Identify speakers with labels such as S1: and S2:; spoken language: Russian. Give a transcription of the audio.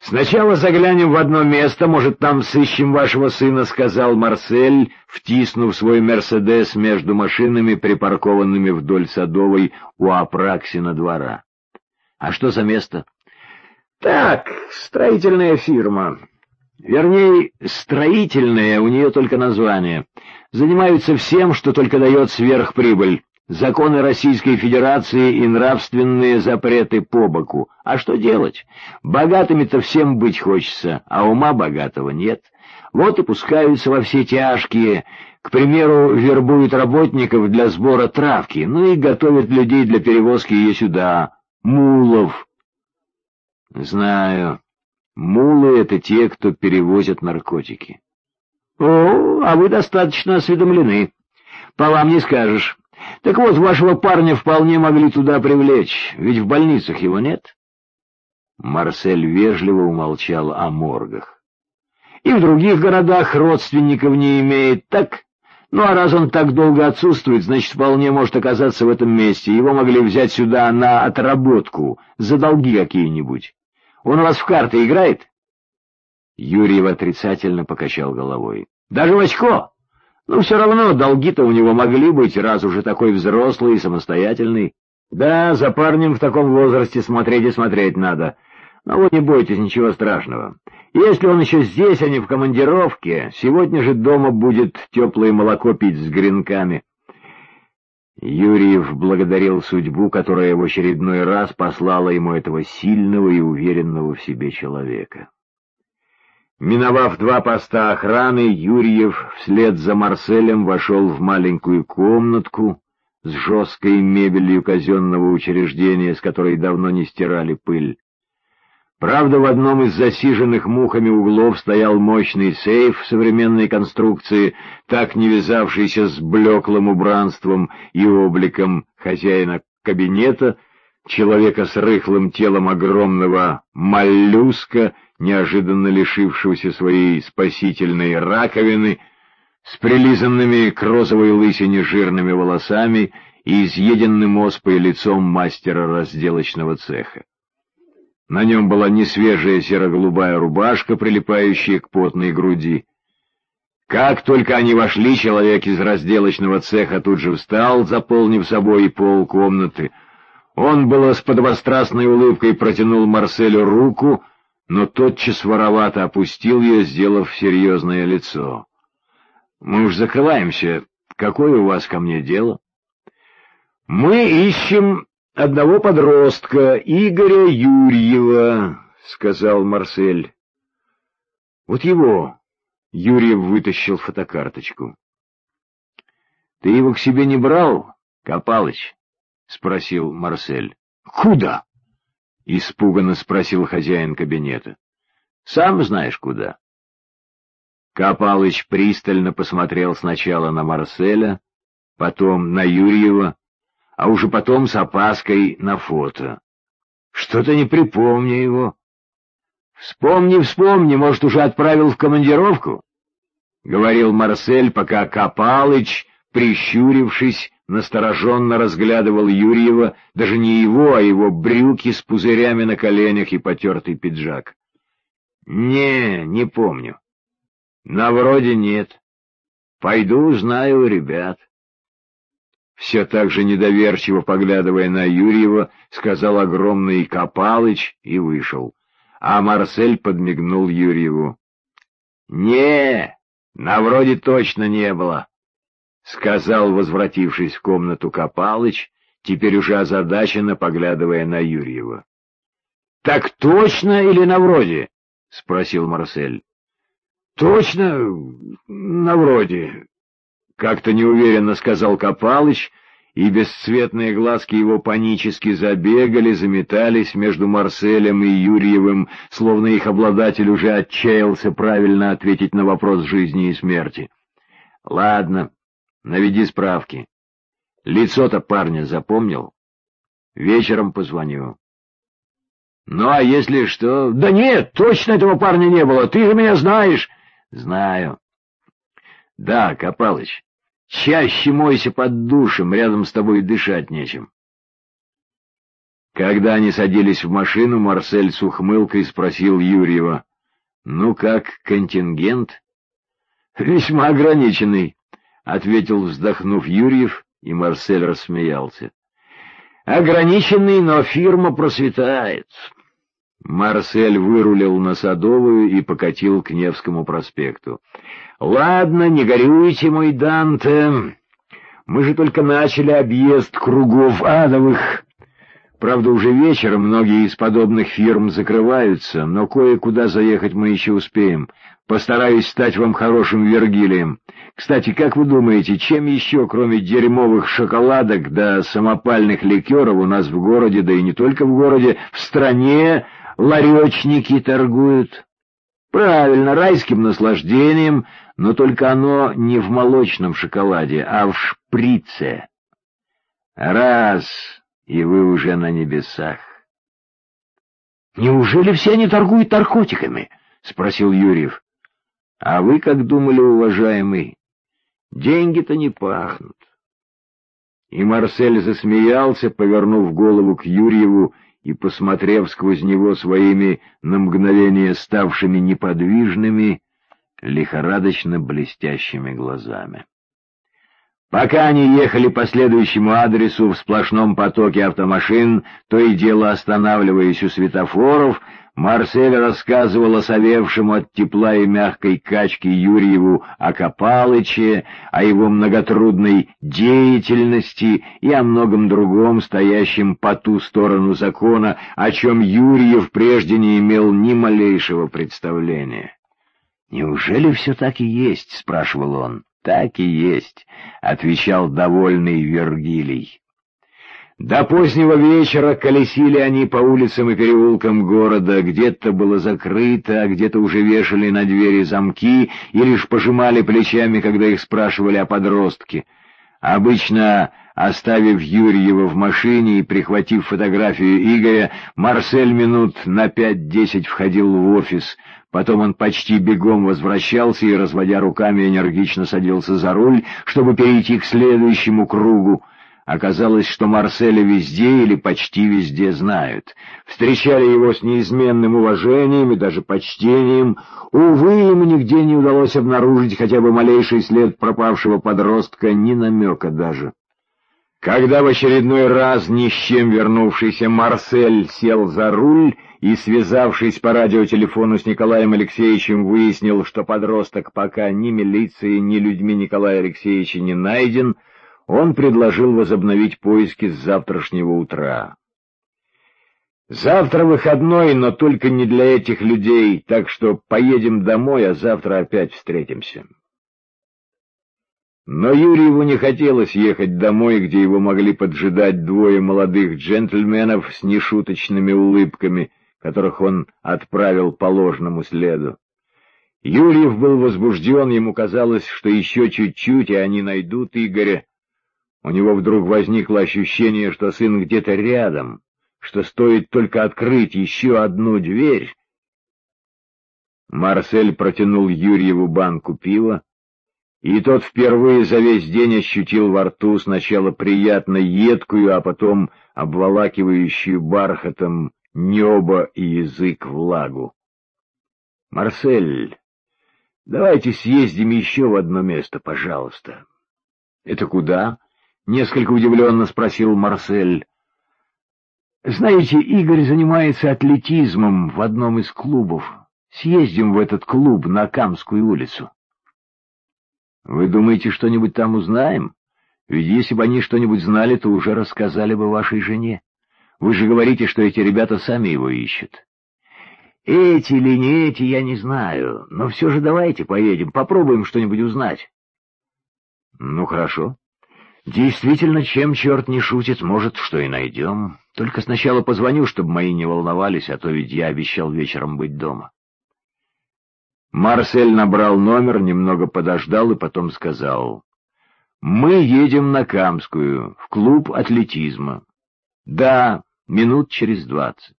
S1: «Сначала заглянем в одно место, может, там сыщем вашего сына», — сказал Марсель, втиснув свой «Мерседес» между машинами, припаркованными вдоль Садовой у Апраксина двора. «А что за место?» «Так, строительная фирма. Вернее, строительная, у нее только название. Занимаются всем, что только дает сверхприбыль. Законы Российской Федерации и нравственные запреты по боку. А что делать? Богатыми-то всем быть хочется, а ума богатого нет. Вот и пускаются во все тяжкие. К примеру, вербуют работников для сбора травки, ну и готовят людей для перевозки ее сюда. Мулов. Знаю. Мулы — это те, кто перевозят наркотики. О, а вы достаточно осведомлены. По вам не скажешь. Так вот, вашего парня вполне могли туда привлечь, ведь в больницах его нет. Марсель вежливо умолчал о моргах. И в других городах родственников не имеет, так? Ну а раз он так долго отсутствует, значит, вполне может оказаться в этом месте. Его могли взять сюда на отработку, за долги какие-нибудь. Он у вас в карты играет? Юрьев отрицательно покачал головой. Даже в очко? Ну, все равно, долги-то у него могли быть, раз уже такой взрослый и самостоятельный. Да, за парнем в таком возрасте смотреть и смотреть надо. Но вот не бойтесь, ничего страшного. Если он еще здесь, а не в командировке, сегодня же дома будет теплое молоко пить с гренками. Юрьев благодарил судьбу, которая в очередной раз послала ему этого сильного и уверенного в себе человека. Миновав 2 поста охраны, Юрьев вслед за Марселем вошел в маленькую комнатку с жесткой мебелью казенного учреждения, с которой давно не стирали пыль. Правда, в одном из засиженных мухами углов стоял мощный сейф современной конструкции, так не вязавшийся с блеклым убранством и обликом хозяина кабинета, человека с рыхлым телом огромного моллюска, неожиданно лишившегося своей спасительной раковины, с прилизанными к розовой лысине жирными волосами и изъеденным оспой лицом мастера разделочного цеха. На нем была несвежая серо-голубая рубашка, прилипающая к потной груди. Как только они вошли, человек из разделочного цеха тут же встал, заполнив собой пол комнаты. Он было с подобострастной улыбкой протянул Марселю руку, но тотчас воровато опустил ее, сделав серьезное лицо. «Мы уж закрываемся. Какое у вас ко мне дело?» «Мы ищем одного подростка, Игоря Юрьева», — сказал Марсель. «Вот его». Юрьев вытащил фотокарточку. «Ты его к себе не брал, Копалыч?» — спросил Марсель. «Куда?» — испуганно спросил хозяин кабинета. «Сам знаешь, куда». Копалыч пристально посмотрел сначала на Марселя, потом на Юрьева, а уже потом с опаской на фото. «Что-то не припомню его». «Вспомни, может, уже отправил в командировку?» — говорил Марсель, пока Копалыч, прищурившись, настороженно разглядывал Юрьева, даже не его, а его брюки с пузырями на коленях и потертый пиджак. Не помню. На вроде нет. Пойду узнаю у ребят». Все так же недоверчиво поглядывая на Юрьева, сказал огромный Копалыч и вышел. А Марсель подмигнул Юрьеву. «Не, на вроде точно не было», — сказал, возвратившись в комнату Копалыч, теперь уже озадаченно поглядывая на Юрьева. «Так точно или на вроде?» — спросил Марсель. «Точно на вроде», — как-то неуверенно сказал Копалыч, и бесцветные глазки его панически забегали, заметались между Марселем и Юрьевым, словно их обладатель уже отчаялся правильно ответить на вопрос жизни и смерти. «Ладно, наведи справки. Лицо-то парня запомнил? Вечером позвоню». «Ну, а если что...» «Да нет, точно этого парня не было, ты же меня знаешь». «Знаю». «Да, Копалыч, чаще мойся под душем, рядом с тобой дышать нечем». Когда они садились в машину, Марсель с ухмылкой спросил Юрьева: «Ну как, контингент?» «Весьма ограниченный», — ответил, вздохнув, Юрьев, и Марсель рассмеялся. «Ограниченный, но фирма процветает». Марсель вырулил на Садовую и покатил к Невскому проспекту. «Ладно, не горюйте, мой Данте. Мы же только начали объезд кругов адовых. Правда, уже вечером многие из подобных фирм закрываются, но кое-куда заехать мы еще успеем. Постараюсь стать вам хорошим Вергилием. Кстати, как вы думаете, чем еще, кроме дерьмовых шоколадок да самопальных ликеров, у нас в городе, да и не только в городе, в стране ларечники торгуют? Правильно, райским наслаждением, но только оно не в молочном шоколаде, а в шприце. Раз, и вы уже на небесах. «Неужели все они торгуют наркотиками?» — спросил Юрьев. «А вы как думали, уважаемый? Деньги-то не пахнут». И Марсель засмеялся, повернув голову к Юрьеву и посмотрев сквозь него своими на мгновение ставшими неподвижными, лихорадочно блестящими глазами. Пока они ехали по следующему адресу в сплошном потоке автомашин, то и дело останавливаясь у светофоров, Марсель рассказывал осовевшему от тепла и мягкой качки Юрьеву о Копалыче, о его многотрудной деятельности и о многом другом, стоящем по ту сторону закона, о чем Юрьев прежде не имел ни малейшего представления. «Неужели все так и есть?» — спрашивал он. «Так и есть», — отвечал довольный Вергилий. До позднего вечера колесили они по улицам и переулкам города, где-то было закрыто, а где-то уже вешали на двери замки и лишь пожимали плечами, когда их спрашивали о подростке. Обычно, оставив Юрьева в машине и прихватив фотографию Игоря, Марсель минут на 5-10 входил в офис. Потом он почти бегом возвращался и, разводя руками, энергично садился за руль, чтобы перейти к следующему кругу. Оказалось, что Марселя везде или почти везде знают. Встречали его с неизменным уважением и даже почтением. Увы, им нигде не удалось обнаружить хотя бы малейший след пропавшего подростка, ни намека даже. Когда в очередной раз ни с чем вернувшийся Марсель сел за руль и, связавшись по радиотелефону с Николаем Алексеевичем, выяснил, что подросток пока ни милицией, ни людьми Николая Алексеевича не найден, он предложил возобновить поиски с завтрашнего утра. «Завтра выходной, но только не для этих людей, так что поедем домой, а завтра опять встретимся». Но Юрьеву не хотелось ехать домой, где его могли поджидать двое молодых джентльменов с нешуточными улыбками, которых он отправил по ложному следу. Юрьев был возбужден, ему казалось, что еще чуть-чуть, и они найдут Игоря. У него вдруг возникло ощущение, что сын где-то рядом, что стоит только открыть еще одну дверь. Марсель протянул Юрьеву банку пива, и тот впервые за весь день ощутил во рту сначала приятно едкую, а потом обволакивающую бархатом небо и язык влагу. — Марсель, давайте съездим еще в одно место, пожалуйста. — Это куда? — несколько удивленно спросил Марсель. — Знаете, Игорь занимается атлетизмом в одном из клубов. Съездим в этот клуб на Камскую улицу. — Вы думаете, что-нибудь там узнаем? Ведь если бы они что-нибудь знали, то уже рассказали бы вашей жене. Вы же говорите, что эти ребята сами его ищут. — Эти или не эти, я не знаю, но все же давайте поедем, попробуем что-нибудь узнать. — Ну, хорошо. Действительно, чем черт не шутит, может, что и найдем. Только сначала позвоню, чтобы мои не волновались, а то ведь я обещал вечером быть дома. Марсель набрал номер, немного подождал и потом сказал: «Мы едем на Камскую, в клуб атлетизма. Да, минут через 20.